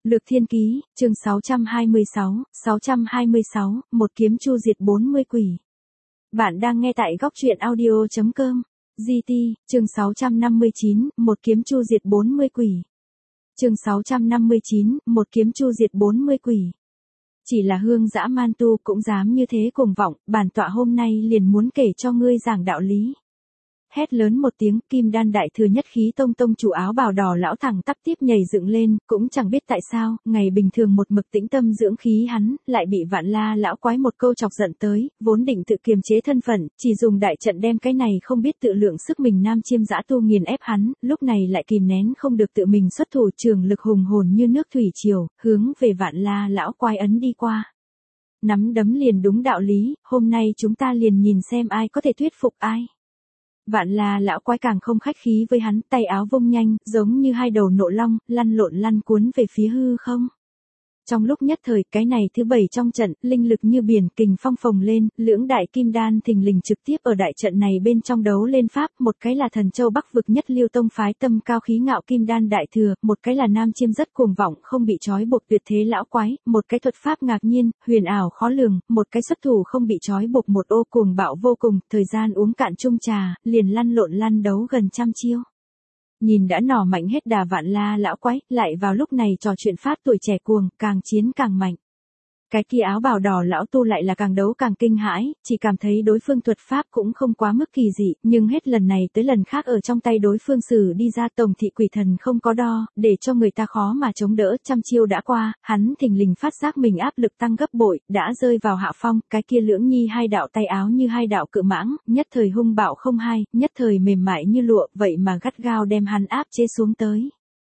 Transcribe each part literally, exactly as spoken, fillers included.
Lược Thiên Ký, chương sáu trăm hai mươi sáu, sáu trăm hai mươi sáu, một kiếm chu diệt bốn mươi quỷ. Bạn đang nghe tại góc truyện audio chấm com. giê tê, chương sáu trăm năm mươi chín, một kiếm chu diệt bốn mươi quỷ. Chương sáu trăm năm mươi chín, một kiếm chu diệt bốn mươi quỷ. Chỉ là hương dã man tu cũng dám như thế cuồng vọng, bản tọa hôm nay liền muốn kể cho ngươi giảng đạo lý. Hét lớn một tiếng, Kim Đan đại thừa nhất khí tông tông chủ áo bào đỏ lão thẳng tắp tiếp nhảy dựng lên, cũng chẳng biết tại sao, ngày bình thường một mực tĩnh tâm dưỡng khí hắn, lại bị Vạn La lão quái một câu chọc giận tới, vốn định tự kiềm chế thân phận, chỉ dùng đại trận đem cái này không biết tự lượng sức mình nam chiêm dã tu nghiền ép hắn, lúc này lại kìm nén không được tự mình xuất thủ, trường lực hùng hồn như nước thủy triều, hướng về Vạn La lão quái ấn đi qua. Nắm đấm liền đúng đạo lý, hôm nay chúng ta liền nhìn xem ai có thể thuyết phục ai. Vạn La lão quái càng không khách khí với hắn, tay áo vung nhanh, giống như hai đầu nộ long, lăn lộn lăn cuốn về phía hư không. Trong lúc nhất thời, cái này thứ bảy trong trận, linh lực như biển, kình phong phồng lên, lưỡng đại kim đan thình lình trực tiếp ở đại trận này bên trong đấu lên pháp, một cái là thần châu Bắc vực nhất Liêu tông phái tâm cao khí ngạo kim đan đại thừa, một cái là nam chiêm rất cuồng vọng, không bị trói buộc tuyệt thế lão quái, một cái thuật pháp ngạc nhiên, huyền ảo khó lường, một cái xuất thủ không bị trói buộc, một ô cuồng bạo vô cùng, thời gian uống cạn chung trà, liền lăn lộn lăn đấu gần trăm chiêu. Nhìn đã nỏ mạnh hết đà Vạn La lão quái, lại vào lúc này trò chuyện pháp tuổi trẻ cuồng, càng chiến càng mạnh. Cái kia áo bào đỏ lão tu lại là càng đấu càng kinh hãi, chỉ cảm thấy đối phương thuật pháp cũng không quá mức kỳ dị, nhưng hết lần này tới lần khác ở trong tay đối phương sử đi ra tổng thị quỷ thần không có đo, để cho người ta khó mà chống đỡ. Trăm chiêu đã qua, hắn thình lình phát giác mình áp lực tăng gấp bội, đã rơi vào hạ phong, cái kia lưỡng nhi hai đạo tay áo như hai đạo cự mãng, nhất thời hung bạo không hai, nhất thời mềm mại như lụa, vậy mà gắt gao đem hắn áp chế xuống tới.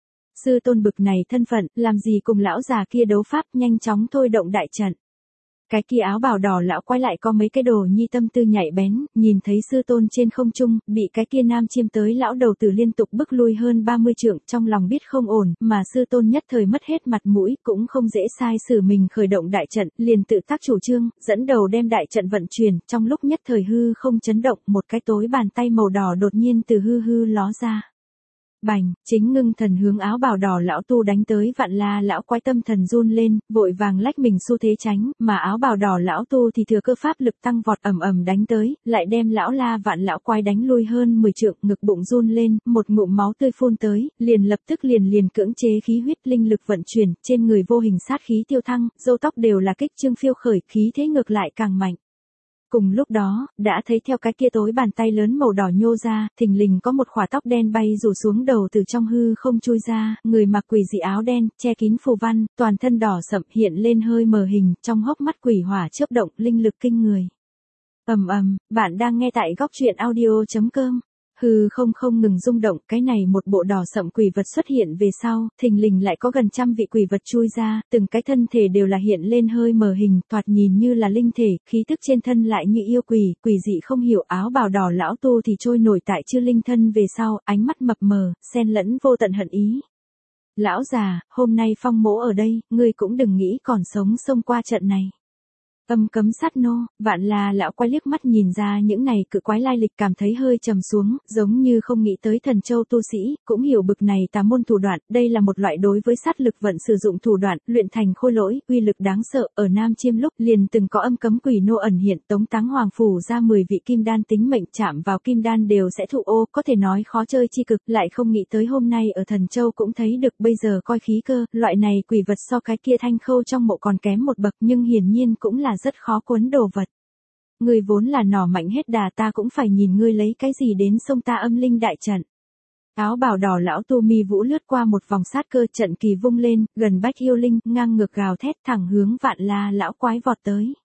Sư tôn bực này thân phận, làm gì cùng lão già kia đấu pháp, nhanh chóng thôi động đại trận. Cái kia áo bào đỏ lão quay lại có mấy cái đồ nhi tâm tư nhạy bén, nhìn thấy sư tôn trên không trung, bị cái kia nam chiêm tới lão đầu tử liên tục bức lui hơn ba mươi trượng, trong lòng biết không ổn, mà sư tôn nhất thời mất hết mặt mũi, cũng không dễ sai sử mình khởi động đại trận, liền tự tác chủ trương, dẫn đầu đem đại trận vận chuyển, trong lúc nhất thời hư không chấn động, một cái tối bàn tay màu đỏ đột nhiên từ hư hư ló ra. Bành, chính ngưng thần hướng áo bào đỏ lão tu đánh tới. Vạn La lão quái tâm thần run lên, vội vàng lách mình xu thế tránh, mà áo bào đỏ lão tu thì thừa cơ pháp lực tăng vọt ầm ầm đánh tới, lại đem lão La Vạn lão quái đánh lui hơn mười trượng, ngực bụng run lên, một ngụm máu tươi phun tới, liền lập tức liền liền cưỡng chế khí huyết linh lực vận chuyển, trên người vô hình sát khí tiêu thăng, râu tóc đều là kích trương phiêu khởi, khí thế ngược lại càng mạnh. Cùng lúc đó, đã thấy theo cái kia tối bàn tay lớn màu đỏ nhô ra, thình lình có một khỏa tóc đen bay rủ xuống đầu từ trong hư không chui ra, người mặc quỷ dị áo đen, che kín phù văn, toàn thân đỏ sậm hiện lên hơi mờ hình, trong hốc mắt quỷ hỏa chớp động, linh lực kinh người. Ầm ầm, bạn đang nghe tại góc truyện audio chấm com. Hư không không ngừng rung động, cái này một bộ đỏ sậm quỷ vật xuất hiện về sau, thình lình lại có gần trăm vị quỷ vật chui ra, từng cái thân thể đều là hiện lên hơi mờ hình, thoạt nhìn như là linh thể, khí tức trên thân lại như yêu quỷ, quỷ dị không hiểu. Áo bào đỏ lão tu thì trôi nổi tại chư linh thân về sau, ánh mắt mập mờ, xen lẫn vô tận hận ý. Lão già, hôm nay phong mỗ ở đây, ngươi cũng đừng nghĩ còn sống xông qua trận này. Âm cấm sát nô. Vạn La lão quái liếc mắt nhìn ra những này cự quái lai lịch, cảm thấy hơi trầm xuống, giống như không nghĩ tới thần châu tu sĩ, cũng hiểu bực này tà môn thủ đoạn, đây là một loại đối với sát lực vận sử dụng thủ đoạn, luyện thành khôi lỗi, uy lực đáng sợ. Ở Nam Chiêm lúc liền từng có âm cấm quỷ nô ẩn hiện, tống táng hoàng phủ ra mười vị kim đan tính mệnh, chạm vào kim đan đều sẽ thụ ô, có thể nói khó chơi chi cực, lại không nghĩ tới hôm nay ở thần châu cũng thấy được. Bây giờ coi khí cơ, loại này quỷ vật so cái kia thanh khâu trong mộ còn kém một bậc, nhưng hiển nhiên cũng là rất khó cuốn đồ vật. Ngươi vốn là nỏ mạnh hết đà, ta cũng phải nhìn ngươi lấy cái gì đến xông ta âm linh đại trận. Áo bào đỏ lão tu mi vũ lướt qua một vòng sát cơ, trận kỳ vung lên, gần bách yêu linh, ngang ngược gào thét thẳng hướng Vạn La lão quái vọt tới.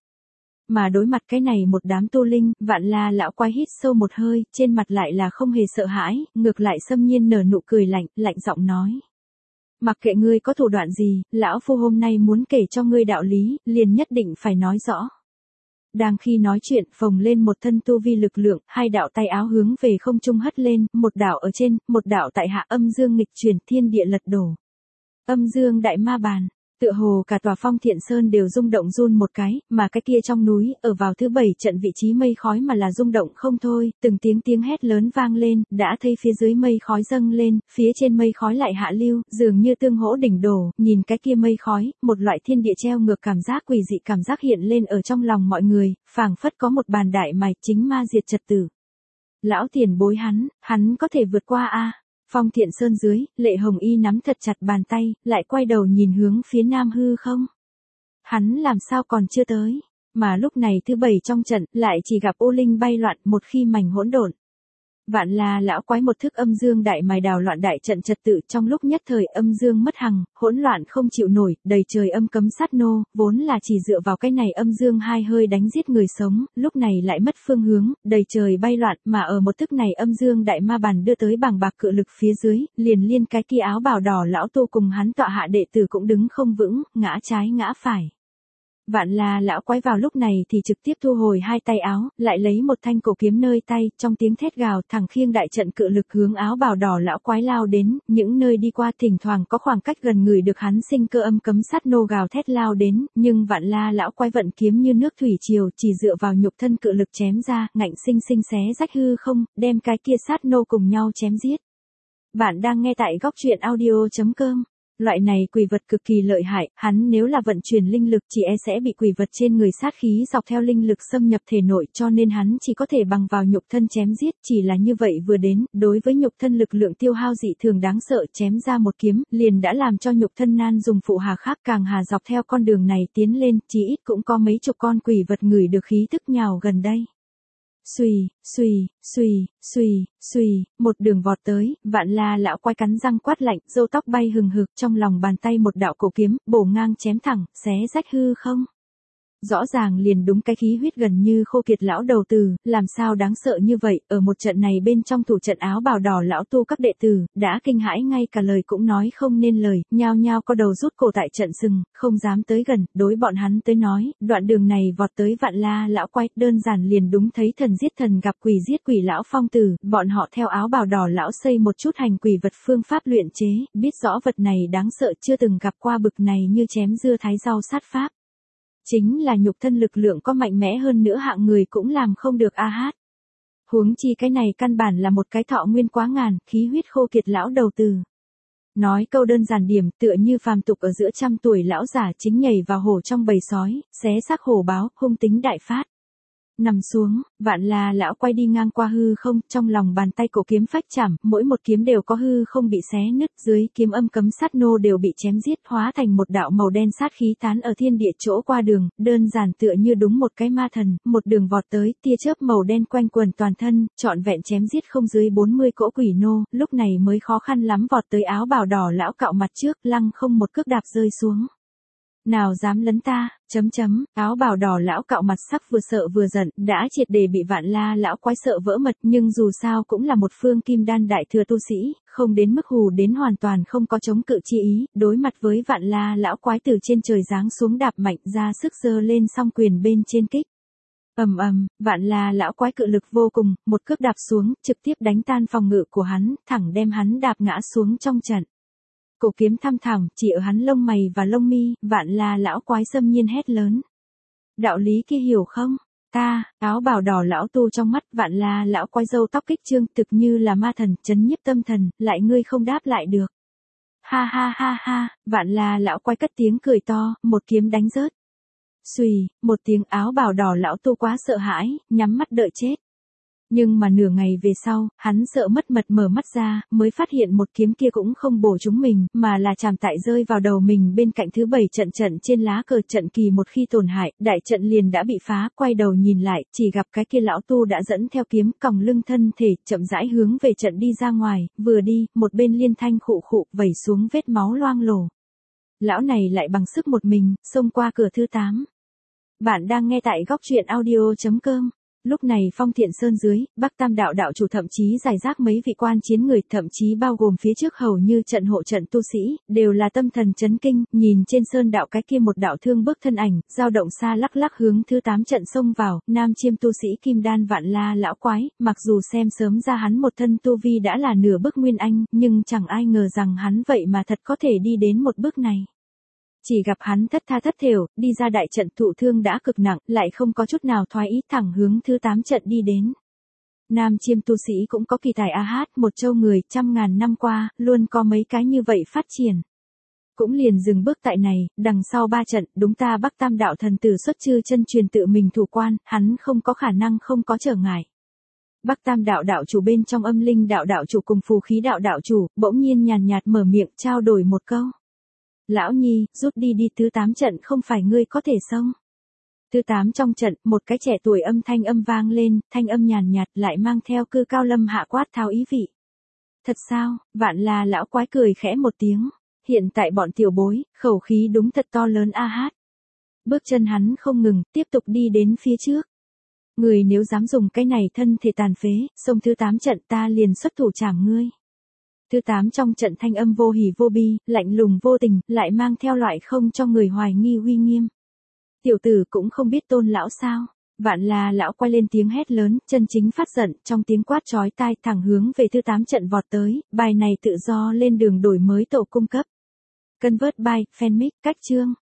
Mà đối mặt cái này một đám tu linh, Vạn La lão quái hít sâu một hơi, trên mặt lại là không hề sợ hãi, ngược lại xâm nhiên nở nụ cười lạnh, lạnh giọng nói. Mặc kệ ngươi có thủ đoạn gì, lão phu hôm nay muốn kể cho ngươi đạo lý, liền nhất định phải nói rõ. Đang khi nói chuyện, phồng lên một thân tu vi lực lượng, hai đạo tay áo hướng về không trung hất lên, một đạo ở trên, một đạo tại hạ, âm dương nghịch chuyển, thiên địa lật đổ. Âm dương đại ma bàn. Tựa hồ cả tòa Phong Thiện Sơn đều rung động run một cái, mà cái kia trong núi, ở vào thứ bảy trận vị trí mây khói mà là rung động không thôi, từng tiếng tiếng hét lớn vang lên, đã thấy phía dưới mây khói dâng lên, phía trên mây khói lại hạ lưu, dường như tương hỗ đỉnh đổ, nhìn cái kia mây khói, một loại thiên địa treo ngược cảm giác quỷ dị cảm giác hiện lên ở trong lòng mọi người, phảng phất có một bàn đại mài chính ma diệt trật tử. Lão tiền bối hắn, hắn có thể vượt qua a? Phong Thiện Sơn dưới, Lệ Hồng Y nắm thật chặt bàn tay, lại quay đầu nhìn hướng phía nam hư không. Hắn làm sao còn chưa tới, mà lúc này thứ bảy trong trận, lại chỉ gặp ô linh bay loạn một khi mảnh hỗn độn. Vạn La lão quái một thức âm dương đại mài đào loạn đại trận trật tự trong lúc nhất thời âm dương mất hằng, hỗn loạn không chịu nổi, đầy trời âm cấm sát nô, vốn là chỉ dựa vào cái này âm dương hai hơi đánh giết người sống, lúc này lại mất phương hướng, đầy trời bay loạn, mà ở một thức này âm dương đại ma bàn đưa tới bàng bạc cự lực phía dưới, liền liên cái kia áo bào đỏ lão tu cùng hắn tọa hạ đệ tử cũng đứng không vững, ngã trái ngã phải. Vạn La lão quái vào lúc này thì trực tiếp thu hồi hai tay áo, lại lấy một thanh cổ kiếm nơi tay, trong tiếng thét gào thẳng khiêng đại trận cự lực hướng áo bào đỏ lão quái lao đến, những nơi đi qua thỉnh thoảng có khoảng cách gần người được hắn sinh cơ âm cấm sát nô gào thét lao đến, nhưng Vạn La lão quái vận kiếm như nước thủy triều, chỉ dựa vào nhục thân cự lực chém ra, ngạnh sinh sinh xé rách hư không, đem cái kia sát nô cùng nhau chém giết. Bạn đang nghe tại góc truyện audio chấm com. Loại này quỷ vật cực kỳ lợi hại, hắn nếu là vận chuyển linh lực chỉ e sẽ bị quỷ vật trên người sát khí dọc theo linh lực xâm nhập thể nội cho nên hắn chỉ có thể bằng vào nhục thân chém giết, chỉ là như vậy vừa đến, đối với nhục thân lực lượng tiêu hao dị thường đáng sợ chém ra một kiếm, liền đã làm cho nhục thân nan dùng phụ hà khác càng hà dọc theo con đường này tiến lên, chỉ ít cũng có mấy chục con quỷ vật ngửi được khí tức nhào gần đây. Xùy, xùy, xùy, xùy, xùy, một đường vọt tới, Vạn La lão quái cắn răng quát lạnh, râu tóc bay hừng hực, trong lòng bàn tay một đạo cổ kiếm, bổ ngang chém thẳng, xé rách hư không. Rõ ràng liền đúng cái khí huyết gần như khô kiệt lão đầu tử, làm sao đáng sợ như vậy, ở một trận này bên trong thủ trận áo bào đỏ lão tu các đệ tử, đã kinh hãi ngay cả lời cũng nói không nên lời, nhao nhao co đầu rút cổ tại trận sừng, không dám tới gần, đối bọn hắn tới nói, đoạn đường này vọt tới Vạn La lão quái, đơn giản liền đúng thấy thần giết thần gặp quỷ giết quỷ lão phong tử, bọn họ theo áo bào đỏ lão xây một chút hành quỷ vật phương pháp luyện chế, biết rõ vật này đáng sợ chưa từng gặp qua bực này như chém dưa thái rau sát pháp. Chính là nhục thân lực lượng có mạnh mẽ hơn nữa hạng người cũng làm không được a hát. Huống chi cái này căn bản là một cái thọ nguyên quá ngàn, khí huyết khô kiệt lão đầu tử. Nói câu đơn giản điểm tựa như phàm tục ở giữa trăm tuổi lão giả chính nhảy vào hổ trong bầy sói, xé xác hổ báo, hung tính đại phát. Nằm xuống, Vạn La lão quay đi ngang qua hư không, trong lòng bàn tay cổ kiếm phách chảm, mỗi một kiếm đều có hư không bị xé nứt, dưới kiếm âm cấm sát nô đều bị chém giết, hóa thành một đạo màu đen sát khí tán ở thiên địa chỗ qua đường, đơn giản tựa như đúng một cái ma thần, một đường vọt tới, tia chớp màu đen quanh quần toàn thân, trọn vẹn chém giết không dưới bốn mươi cỗ quỷ nô, lúc này mới khó khăn lắm vọt tới áo bào đỏ lão cạo mặt trước, lăng không một cước đạp rơi xuống. Nào dám lấn ta, chấm chấm, áo bào đỏ lão cạo mặt sắc vừa sợ vừa giận, đã triệt để bị Vạn La lão quái sợ vỡ mật, nhưng dù sao cũng là một phương kim đan đại thừa tu sĩ, không đến mức hù đến hoàn toàn không có chống cự chi ý, đối mặt với Vạn La lão quái từ trên trời giáng xuống đạp mạnh ra sức giơ lên song quyền bên trên kích. Ầm ầm, Vạn La lão quái cự lực vô cùng, một cước đạp xuống, trực tiếp đánh tan phòng ngự của hắn, thẳng đem hắn đạp ngã xuống trong trận. Cổ kiếm thăm thẳm, chỉ ở hắn lông mày và lông mi, Vạn La lão quái xâm nhiên hét lớn. Đạo lý kia hiểu không? Ta, áo bào đỏ lão tu trong mắt, Vạn La lão quái râu tóc kích trương, thực như là ma thần, chấn nhiếp tâm thần, lại ngươi không đáp lại được. Ha ha ha ha, Vạn La lão quái cất tiếng cười to, một kiếm đánh rớt. Xùy, một tiếng áo bào đỏ lão tu quá sợ hãi, nhắm mắt đợi chết. Nhưng mà nửa ngày về sau, hắn sợ mất mật mở mắt ra, mới phát hiện một kiếm kia cũng không bổ trúng mình, mà là chạm tại rơi vào đầu mình bên cạnh thứ bảy trận trận trên lá cờ trận kỳ một khi tổn hại, đại trận liền đã bị phá, quay đầu nhìn lại, chỉ gặp cái kia lão tu đã dẫn theo kiếm còng lưng thân thể, chậm rãi hướng về trận đi ra ngoài, vừa đi, một bên liên thanh khụ khụ, vẩy xuống vết máu loang lổ. Lão này lại bằng sức một mình, xông qua cửa thứ tám. Bạn đang nghe tại góc truyện audio chấm com. Lúc này Phong Thiện Sơn dưới, Bắc Tam đạo đạo chủ thậm chí giải rác mấy vị quan chiến người, thậm chí bao gồm phía trước hầu như trận hộ trận tu sĩ, đều là tâm thần chấn kinh, nhìn trên sơn đạo cái kia một đạo thương bước thân ảnh, dao động xa lắc lắc hướng thứ tám trận xông vào, nam chiêm tu sĩ kim đan Vạn La lão quái, mặc dù xem sớm ra hắn một thân tu vi đã là nửa bước nguyên anh, nhưng chẳng ai ngờ rằng hắn vậy mà thật có thể đi đến một bước này. Chỉ gặp hắn thất tha thất thểu, đi ra đại trận thụ thương đã cực nặng, lại không có chút nào thoái ý thẳng hướng thứ tám trận đi đến. Nam chiêm tu sĩ cũng có kỳ tài a hát, một châu người, trăm ngàn năm qua, luôn có mấy cái như vậy phát triển. Cũng liền dừng bước tại này, đằng sau ba trận, đúng ta Bắc Tam đạo thần tử xuất chư chân truyền tự mình thủ quan, hắn không có khả năng không có trở ngại. Bắc Tam đạo đạo chủ bên trong âm linh đạo đạo chủ cùng phù khí đạo đạo chủ, bỗng nhiên nhàn nhạt mở miệng trao đổi một câu. Lão Nhi, rút đi đi thứ tám trận không phải ngươi có thể xông. Thứ tám trong trận, một cái trẻ tuổi âm thanh âm vang lên, thanh âm nhàn nhạt lại mang theo cư cao lâm hạ quát tháo ý vị. Thật sao, vạn là lão quái cười khẽ một tiếng. Hiện tại bọn tiểu bối, khẩu khí đúng thật to lớn a hát. Bước chân hắn không ngừng, tiếp tục đi đến phía trước. Người nếu dám dùng cái này thân thể tàn phế, xông thứ tám trận ta liền xuất thủ trảm ngươi. Thứ tám trong trận thanh âm vô hỉ vô bi, lạnh lùng vô tình, lại mang theo loại không cho người hoài nghi uy nghiêm. Tiểu tử cũng không biết tôn lão sao. Vạn là lão quay lên tiếng hét lớn, chân chính phát giận, trong tiếng quát chói tai thẳng hướng về thứ tám trận vọt tới, bài này tự do lên đường đổi mới tổ cung cấp. Convert by, fanmic, cách chương.